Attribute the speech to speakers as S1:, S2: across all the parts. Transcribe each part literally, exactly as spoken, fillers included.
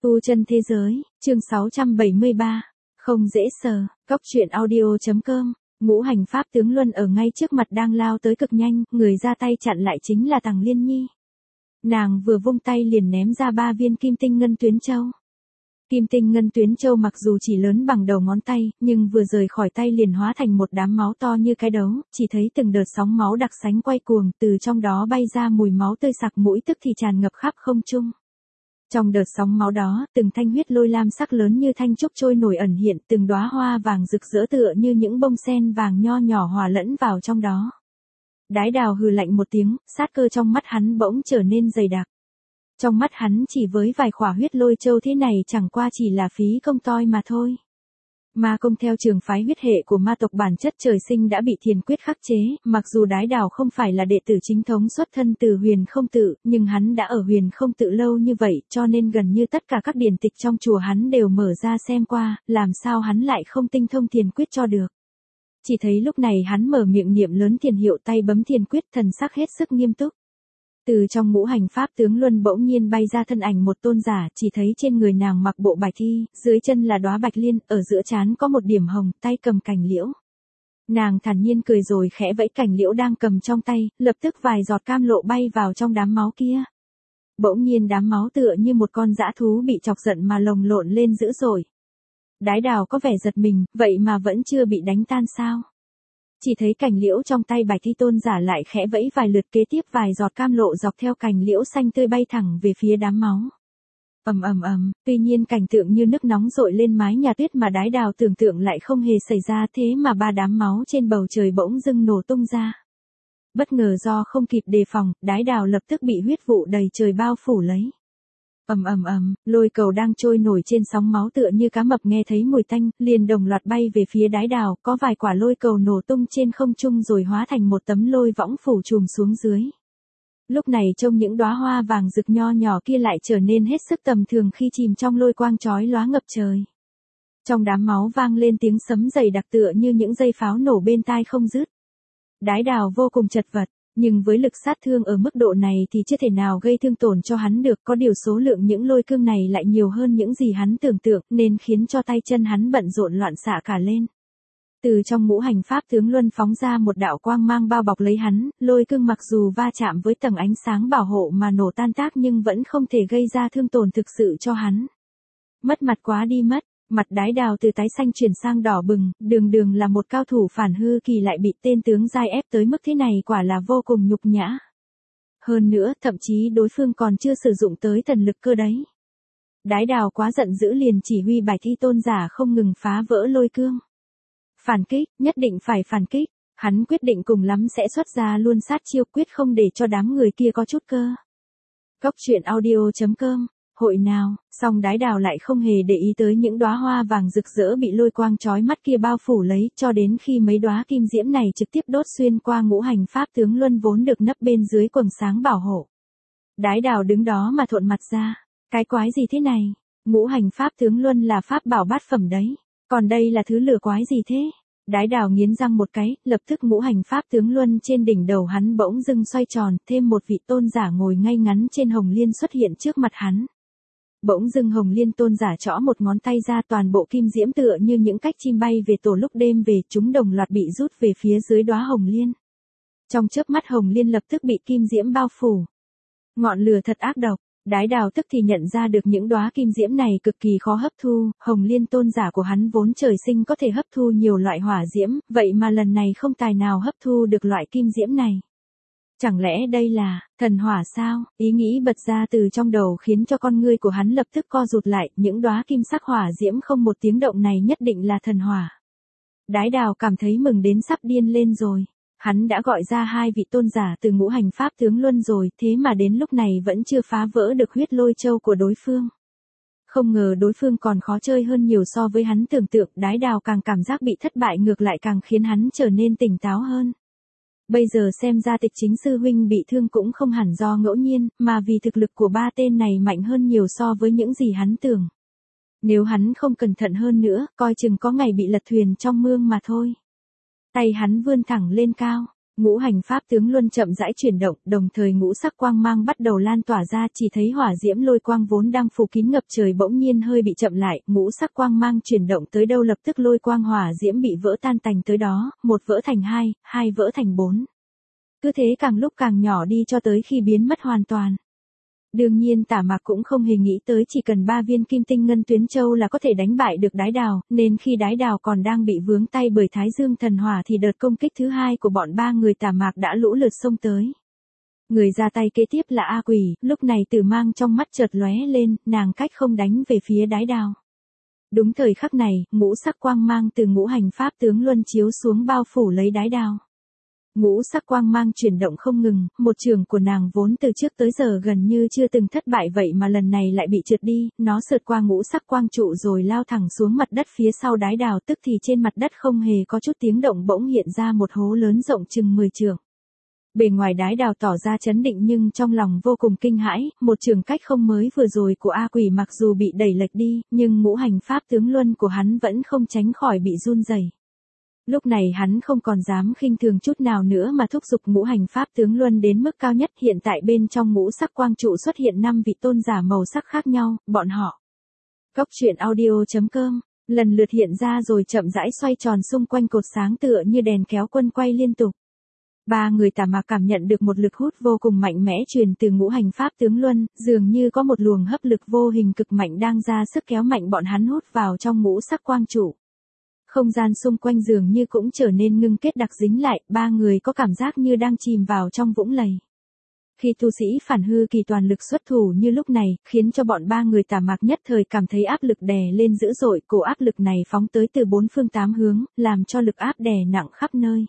S1: Tu chân thế giới, chương sáu trăm bảy mươi ba. Không dễ sờ, cóc truyện audio.com. Ngũ hành pháp tướng Luân ở ngay trước mặt đang lao tới cực nhanh, người ra tay chặn lại chính là Tằng Liên Nhi. Nàng vừa vung tay liền ném ra ba viên kim tinh ngân tuyến châu. Kim tinh ngân tuyến châu mặc dù chỉ lớn bằng đầu ngón tay, nhưng vừa rời khỏi tay liền hóa thành một đám máu to như cái đấu, chỉ thấy từng đợt sóng máu đặc sánh quay cuồng, từ trong đó bay ra mùi máu tươi sặc mũi tức thì tràn ngập khắp không trung. Trong đợt sóng máu đó, từng thanh huyết lôi lam sắc lớn như thanh trúc trôi nổi ẩn hiện, từng đóa hoa vàng rực rỡ tựa như những bông sen vàng nho nhỏ hòa lẫn vào trong đó. Đái Đào hừ lạnh một tiếng, sát cơ trong mắt hắn bỗng trở nên dày đặc. Trong mắt hắn chỉ với vài khỏa huyết lôi châu thế này chẳng qua chỉ là phí công toi mà thôi. Ma công theo trường phái huyết hệ của ma tộc bản chất trời sinh đã bị thiền quyết khắc chế, mặc dù Đái Đào không phải là đệ tử chính thống xuất thân từ Huyền Không Tự, nhưng hắn đã ở Huyền Không Tự lâu như vậy, cho nên gần như tất cả các điển tịch trong chùa hắn đều mở ra xem qua, làm sao hắn lại không tinh thông thiền quyết cho được. Chỉ thấy lúc này hắn mở miệng niệm lớn thiền hiệu, tay bấm thiền quyết, thần sắc hết sức nghiêm túc. Từ trong ngũ hành pháp tướng Luân bỗng nhiên bay ra thân ảnh một tôn giả, chỉ thấy trên người nàng mặc bộ bạch thi, dưới chân là đóa bạch liên, ở giữa trán có một điểm hồng, tay cầm cành liễu. Nàng thản nhiên cười rồi khẽ vẫy cành liễu đang cầm trong tay, lập tức vài giọt cam lộ bay vào trong đám máu kia. Bỗng nhiên đám máu tựa như một con dã thú bị chọc giận mà lồng lộn lên dữ dội. Đái Đào có vẻ giật mình, vậy mà vẫn chưa bị đánh tan sao? Chỉ thấy cành liễu trong tay bạch thi tôn giả lại khẽ vẫy vài lượt, kế tiếp vài giọt cam lộ dọc theo cành liễu xanh tươi bay thẳng về phía đám máu. Ầm ầm ầm, tuy nhiên cảnh tượng như nước nóng dội lên mái nhà tuyết mà Đái Đào tưởng tượng lại không hề xảy ra, thế mà ba đám máu trên bầu trời bỗng dưng nổ tung ra. Bất ngờ do không kịp đề phòng, Đái Đào lập tức bị huyết vụ đầy trời bao phủ lấy. Ầm ầm ầm, lôi cầu đang trôi nổi trên sóng máu tựa như cá mập nghe thấy mùi tanh, liền đồng loạt bay về phía Đái Đào, có vài quả lôi cầu nổ tung trên không trung rồi hóa thành một tấm lôi võng phủ trùm xuống dưới. Lúc này trông những đóa hoa vàng rực nho nhỏ kia lại trở nên hết sức tầm thường khi chìm trong lôi quang chói lóa ngập trời. Trong đám máu vang lên tiếng sấm dày đặc tựa như những dây pháo nổ bên tai không dứt. Đái Đào vô cùng chật vật. Nhưng với lực sát thương ở mức độ này thì chưa thể nào gây thương tổn cho hắn được, có điều số lượng những lôi cương này lại nhiều hơn những gì hắn tưởng tượng, nên khiến cho tay chân hắn bận rộn loạn xạ cả lên. Từ trong ngũ hành pháp tướng Luân phóng ra một đạo quang mang bao bọc lấy hắn, lôi cương mặc dù va chạm với tầng ánh sáng bảo hộ mà nổ tan tác nhưng vẫn không thể gây ra thương tổn thực sự cho hắn. Mất mặt quá đi mất. Mặt Đái Đào từ tái xanh chuyển sang đỏ bừng, đường đường là một cao thủ phản hư kỳ lại bị tên tướng giai ép tới mức thế này quả là vô cùng nhục nhã. Hơn nữa, thậm chí đối phương còn chưa sử dụng tới thần lực cơ đấy. Đái Đào quá giận dữ liền chỉ huy bạch thi tôn giả không ngừng phá vỡ lôi cương. Phản kích, nhất định phải phản kích, hắn quyết định cùng lắm sẽ xuất ra luôn sát chiêu, quyết không để cho đám người kia có chút cơ. Cóc truyện audio.com. Hội nào, song Đái Đào lại không hề để ý tới những đóa hoa vàng rực rỡ bị lôi quang chói mắt kia bao phủ lấy, cho đến khi mấy đóa kim diễm này trực tiếp đốt xuyên qua ngũ hành pháp tướng Luân vốn được nấp bên dưới quầng sáng bảo hộ. Đái Đào đứng đó mà thuận mặt ra, cái quái gì thế này? Ngũ hành pháp tướng Luân là pháp bảo bát phẩm đấy, còn đây là thứ lửa quái gì thế? Đái Đào nghiến răng một cái, lập tức ngũ hành pháp tướng Luân trên đỉnh đầu hắn bỗng dưng xoay tròn, thêm một vị tôn giả ngồi ngay ngắn trên hồng liên xuất hiện trước mặt hắn. Bỗng dưng hồng liên tôn giả trõ một ngón tay ra, toàn bộ kim diễm tựa như những cách chim bay về tổ lúc đêm về, chúng đồng loạt bị rút về phía dưới đóa hồng liên. Trong chớp mắt hồng liên lập tức bị kim diễm bao phủ. Ngọn lửa thật ác độc, Đái Đào tức thì nhận ra được những đóa kim diễm này cực kỳ khó hấp thu, hồng liên tôn giả của hắn vốn trời sinh có thể hấp thu nhiều loại hỏa diễm, vậy mà lần này không tài nào hấp thu được loại kim diễm này. Chẳng lẽ đây là thần hỏa sao? Ý nghĩ bật ra từ trong đầu khiến cho con ngươi của hắn lập tức co rụt lại, những đóa kim sắc hỏa diễm không một tiếng động này nhất định là thần hỏa. Đái Đào cảm thấy mừng đến sắp điên lên rồi. Hắn đã gọi ra hai vị tôn giả từ ngũ hành pháp tướng Luân rồi, thế mà đến lúc này vẫn chưa phá vỡ được huyết lôi châu của đối phương. Không ngờ đối phương còn khó chơi hơn nhiều so với hắn tưởng tượng, Đái Đào càng cảm giác bị thất bại ngược lại càng khiến hắn trở nên tỉnh táo hơn. Bây giờ xem ra Tịch Chính sư huynh bị thương cũng không hẳn do ngẫu nhiên, mà vì thực lực của ba tên này mạnh hơn nhiều so với những gì hắn tưởng. Nếu hắn không cẩn thận hơn nữa, coi chừng có ngày bị lật thuyền trong mương mà thôi. Tay hắn vươn thẳng lên cao, Ngũ hành pháp tướng luân chậm rãi chuyển động, đồng thời ngũ sắc quang mang bắt đầu lan tỏa ra, chỉ thấy hỏa diễm lôi quang vốn đang phủ kín ngập trời bỗng nhiên hơi bị chậm lại, ngũ sắc quang mang chuyển động tới đâu lập tức lôi quang hỏa diễm bị vỡ tan tành tới đó, một vỡ thành hai, hai vỡ thành bốn. Cứ thế càng lúc càng nhỏ đi cho tới khi biến mất hoàn toàn. Đương nhiên Tả Mạc cũng không hề nghĩ tới chỉ cần ba viên kim tinh ngân tuyến châu là có thể đánh bại được Đái Đào, nên khi Đái Đào còn đang bị vướng tay bởi Thái Dương thần hỏa thì đợt công kích thứ hai của bọn ba người Tả Mạc đã lũ lượt xông tới. Người ra tay kế tiếp là A Quỷ, lúc này Tử Mang trong mắt chợt lóe lên, nàng cách không đánh về phía Đái Đào. Đúng thời khắc này, ngũ sắc quang mang từ ngũ hành pháp tướng luân chiếu xuống bao phủ lấy Đái Đào. Ngũ sắc quang mang chuyển động không ngừng, một trường của nàng vốn từ trước tới giờ gần như chưa từng thất bại vậy mà lần này lại bị trượt đi, nó sượt qua ngũ sắc quang trụ rồi lao thẳng xuống mặt đất phía sau Đái Đào, tức thì trên mặt đất không hề có chút tiếng động bỗng hiện ra một hố lớn rộng chừng mười trượng. Bề ngoài Đái Đào tỏ ra chấn định nhưng trong lòng vô cùng kinh hãi, một trường cách không mới vừa rồi của A Quỷ mặc dù bị đẩy lệch đi, nhưng ngũ hành pháp tướng luân của hắn vẫn không tránh khỏi bị run rẩy. Lúc này hắn không còn dám khinh thường chút nào nữa mà thúc giục ngũ hành pháp tướng luân đến mức cao nhất, hiện tại bên trong ngũ sắc quang trụ xuất hiện năm vị tôn giả màu sắc khác nhau, bọn họ. Cốc truyện audio chấm com, lần lượt hiện ra rồi chậm rãi xoay tròn xung quanh cột sáng tựa như đèn kéo quân quay liên tục. Ba người Tả Mạc cảm nhận được một lực hút vô cùng mạnh mẽ truyền từ ngũ hành pháp tướng luân, dường như có một luồng hấp lực vô hình cực mạnh đang ra sức kéo mạnh bọn hắn hút vào trong ngũ sắc quang trụ. Không gian xung quanh dường như cũng trở nên ngưng kết đặc dính lại, ba người có cảm giác như đang chìm vào trong vũng lầy. Khi tu sĩ phản hư kỳ toàn lực xuất thủ như lúc này, khiến cho bọn ba người Tả Mạc nhất thời cảm thấy áp lực đè lên dữ dội, cổ áp lực này phóng tới từ bốn phương tám hướng, làm cho lực áp đè nặng khắp nơi.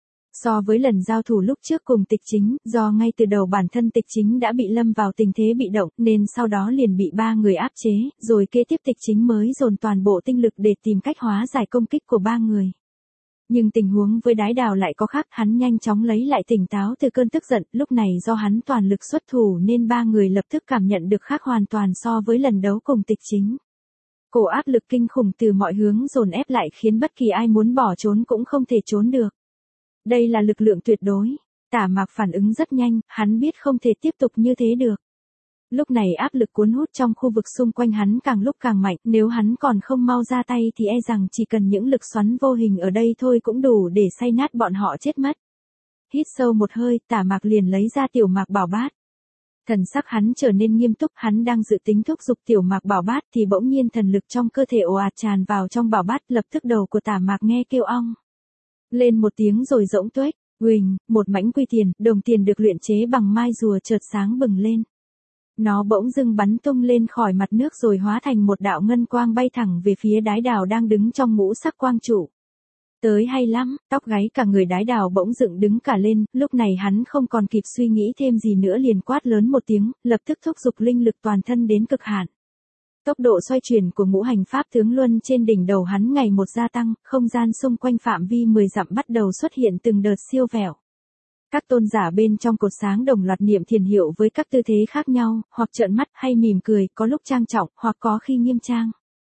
S1: So với lần giao thủ lúc trước cùng Tịch Chính, do ngay từ đầu bản thân Tịch Chính đã bị lâm vào tình thế bị động, nên sau đó liền bị ba người áp chế, rồi kế tiếp Tịch Chính mới dồn toàn bộ tinh lực để tìm cách hóa giải công kích của ba người. Nhưng tình huống với Đái Đào lại có khác, hắn nhanh chóng lấy lại tỉnh táo từ cơn tức giận, lúc này do hắn toàn lực xuất thủ nên ba người lập tức cảm nhận được khác hoàn toàn so với lần đấu cùng Tịch Chính. Cổ áp lực kinh khủng từ mọi hướng dồn ép lại khiến bất kỳ ai muốn bỏ trốn cũng không thể trốn được. Đây là lực lượng tuyệt đối. Tả Mạc phản ứng rất nhanh, hắn biết không thể tiếp tục như thế được. Lúc này áp lực cuốn hút trong khu vực xung quanh hắn càng lúc càng mạnh, nếu hắn còn không mau ra tay thì e rằng chỉ cần những lực xoắn vô hình ở đây thôi cũng đủ để xay nát bọn họ chết mất. Hít sâu một hơi, Tả Mạc liền lấy ra tiểu mạc bảo bát. Thần sắc hắn trở nên nghiêm túc, hắn đang dự tính thúc giục tiểu mạc bảo bát thì bỗng nhiên thần lực trong cơ thể ồ ạt tràn vào trong bảo bát, lập tức đầu của Tả Mạc nghe kêu ong lên một tiếng rồi rỗng tuếch, huỳnh, một mảnh quy tiền, đồng tiền được luyện chế bằng mai rùa chợt sáng bừng lên. Nó bỗng dưng bắn tung lên khỏi mặt nước rồi hóa thành một đạo ngân quang bay thẳng về phía Đái Đào đang đứng trong ngũ sắc quang trụ. Tới hay lắm, tóc gáy cả người Đái Đào bỗng dựng đứng cả lên, lúc này hắn không còn kịp suy nghĩ thêm gì nữa liền quát lớn một tiếng, lập tức thúc giục linh lực toàn thân đến cực hạn. Tốc độ xoay chuyển của ngũ hành pháp tướng luân trên đỉnh đầu hắn ngày một gia tăng, không gian xung quanh phạm vi mười dặm bắt đầu xuất hiện từng đợt siêu vẹo. Các tôn giả bên trong cột sáng đồng loạt niệm thiền hiệu với các tư thế khác nhau, hoặc trợn mắt hay mỉm cười, có lúc trang trọng, hoặc có khi nghiêm trang.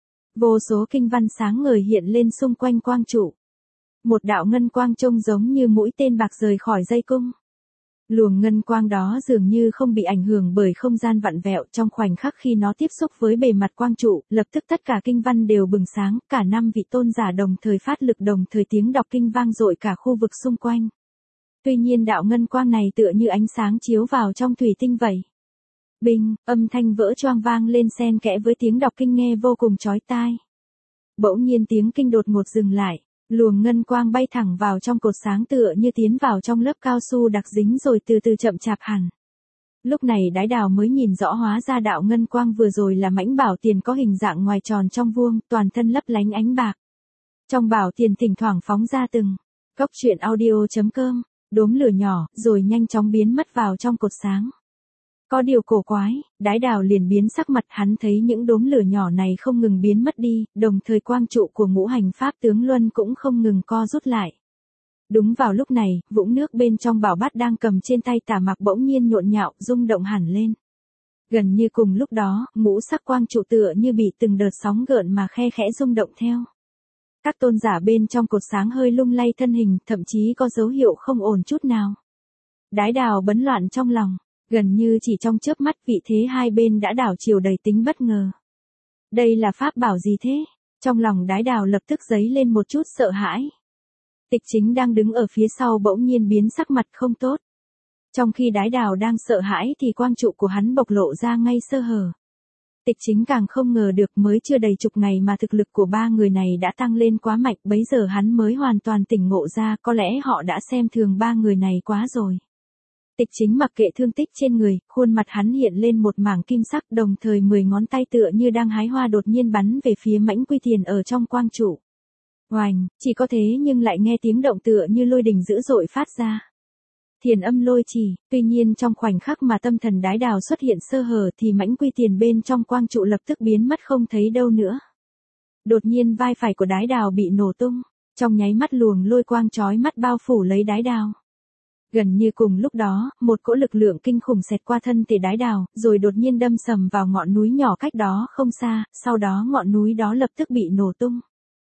S1: Vô số kinh văn sáng ngời hiện lên xung quanh quang trụ. Một đạo ngân quang trông giống như mũi tên bạc rời khỏi dây cung. Luồng ngân quang đó dường như không bị ảnh hưởng bởi không gian vặn vẹo, trong khoảnh khắc khi nó tiếp xúc với bề mặt quang trụ, lập tức tất cả kinh văn đều bừng sáng, cả năm vị tôn giả đồng thời phát lực đồng thời tiếng đọc kinh vang dội cả khu vực xung quanh. Tuy nhiên đạo ngân quang này tựa như ánh sáng chiếu vào trong thủy tinh vậy. Binh, âm thanh vỡ choang vang lên xen kẽ với tiếng đọc kinh nghe vô cùng chói tai. Bỗng nhiên tiếng kinh đột ngột dừng lại. Luồng ngân quang bay thẳng vào trong cột sáng tựa như tiến vào trong lớp cao su đặc dính rồi từ từ chậm chạp hẳn. Lúc này Đái Đào mới nhìn rõ hóa ra đạo ngân quang vừa rồi là mãnh bảo tiền có hình dạng ngoài tròn trong vuông, toàn thân lấp lánh ánh bạc. Trong bảo tiền thỉnh thoảng phóng ra từng cốc truyện audio chấm com, đốm lửa nhỏ, rồi nhanh chóng biến mất vào trong cột sáng. Có điều cổ quái, Đái Đào liền biến sắc mặt, hắn thấy những đốm lửa nhỏ này không ngừng biến mất đi, đồng thời quang trụ của ngũ hành pháp tướng luân cũng không ngừng co rút lại. Đúng vào lúc này, vũng nước bên trong bảo bát đang cầm trên tay Tả Mạc bỗng nhiên nhộn nhạo, rung động hẳn lên. Gần như cùng lúc đó, ngũ sắc quang trụ tựa như bị từng đợt sóng gợn mà khe khẽ rung động theo. Các tôn giả bên trong cột sáng hơi lung lay thân hình, thậm chí có dấu hiệu không ổn chút nào. Đái đào bấn loạn trong lòng, gần như chỉ trong chớp mắt vị thế hai bên đã đảo chiều đầy tính bất ngờ. Đây là pháp bảo gì thế? Trong lòng đái đào lập tức dấy lên một chút sợ hãi. Tịch Chính đang đứng ở phía sau bỗng nhiên biến sắc mặt không tốt. Trong khi đái đào đang sợ hãi thì quang trụ của hắn bộc lộ ra ngay sơ hở. Tịch Chính càng không ngờ được mới chưa đầy chục ngày mà thực lực của ba người này đã tăng lên quá mạnh, bấy giờ hắn mới hoàn toàn tỉnh ngộ ra có lẽ họ đã xem thường ba người này quá rồi. Tịch Chính mặc kệ thương tích trên người, khuôn mặt hắn hiện lên một mảng kim sắc, đồng thời mười ngón tay tựa như đang hái hoa đột nhiên bắn về phía mãnh quy tiền ở trong quang trụ. Oành, chỉ có thế nhưng lại nghe tiếng động tựa như lôi đình dữ dội phát ra. Thiền âm lôi chỉ, tuy nhiên trong khoảnh khắc mà tâm thần đái đào xuất hiện sơ hở thì mãnh quy tiền bên trong quang trụ lập tức biến mất không thấy đâu nữa. Đột nhiên vai phải của đái đào bị nổ tung, trong nháy mắt luồng lôi quang chói mắt bao phủ lấy đái đào. Gần như cùng lúc đó, một cỗ lực lượng kinh khủng xẹt qua thân thể đái đào, rồi đột nhiên đâm sầm vào ngọn núi nhỏ cách đó không xa, sau đó ngọn núi đó lập tức bị nổ tung.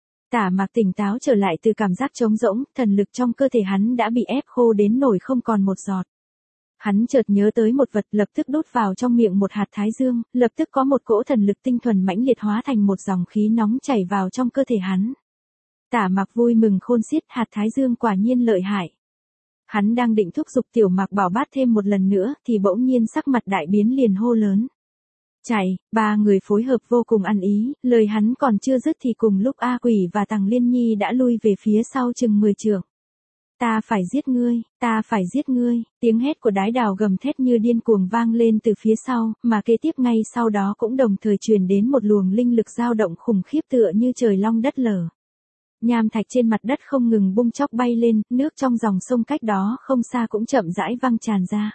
S1: Tả Mạc tỉnh táo trở lại từ cảm giác trống rỗng, thần lực trong cơ thể hắn đã bị ép khô đến nổi không còn một giọt. Hắn chợt nhớ tới một vật, lập tức đút vào trong miệng một hạt thái dương, lập tức có một cỗ thần lực tinh thuần mãnh liệt hóa thành một dòng khí nóng chảy vào trong cơ thể hắn. Tả Mạc vui mừng khôn xiết, hạt thái dương quả nhiên lợi hại. Hắn đang định thúc giục Tiểu Mạc Bảo Bát thêm một lần nữa thì bỗng nhiên sắc mặt đại biến liền hô lớn. Chạy, ba người phối hợp vô cùng ăn ý, lời hắn còn chưa dứt thì cùng lúc A Quỷ và Tằng Liên Nhi đã lui về phía sau chừng mười trượng. Ta phải giết ngươi, ta phải giết ngươi, tiếng hét của đái đào gầm thét như điên cuồng vang lên từ phía sau, mà kế tiếp ngay sau đó cũng đồng thời truyền đến một luồng linh lực dao động khủng khiếp tựa như trời long đất lở. Nham thạch trên mặt đất không ngừng bung chóc bay lên, nước trong dòng sông cách đó không xa cũng chậm rãi văng tràn ra.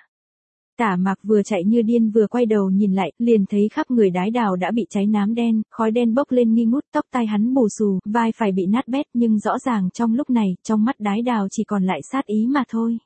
S1: Tả Mạc vừa chạy như điên vừa quay đầu nhìn lại, liền thấy khắp người đái đào đã bị cháy nám đen, khói đen bốc lên nghi ngút, tóc tai hắn bù xù, vai phải bị nát bét, nhưng rõ ràng trong lúc này, trong mắt đái đào chỉ còn lại sát ý mà thôi.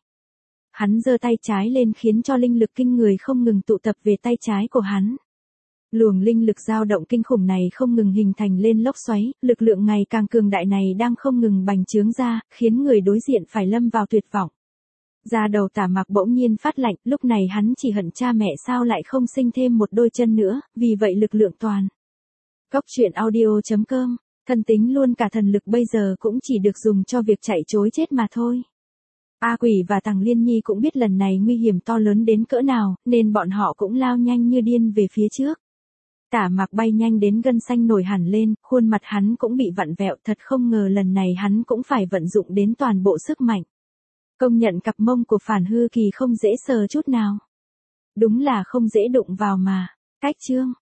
S1: Hắn giơ tay trái lên khiến cho linh lực kinh người không ngừng tụ tập về tay trái của hắn. Luồng linh lực dao động kinh khủng này không ngừng hình thành lên lốc xoáy, lực lượng ngày càng cường đại này đang không ngừng bành trướng ra, khiến người đối diện phải lâm vào tuyệt vọng. Da đầu Tả Mạc bỗng nhiên phát lạnh, lúc này hắn chỉ hận cha mẹ sao lại không sinh thêm một đôi chân nữa, vì vậy lực lượng toàn. Cốc truyện audio chấm com, thân tính luôn cả thần lực bây giờ cũng chỉ được dùng cho việc chạy trối chết mà thôi. A Quỷ và Tằng Liên Nhi cũng biết lần này nguy hiểm to lớn đến cỡ nào, nên bọn họ cũng lao nhanh như điên về phía trước. Tả Mạc bay nhanh đến gân xanh nổi hẳn lên, khuôn mặt hắn cũng bị vặn vẹo, thật không ngờ lần này hắn cũng phải vận dụng đến toàn bộ sức mạnh. Công nhận cặp mông của Phản Hư Kỳ không dễ sờ chút nào. Đúng là không dễ đụng vào mà. Cách chương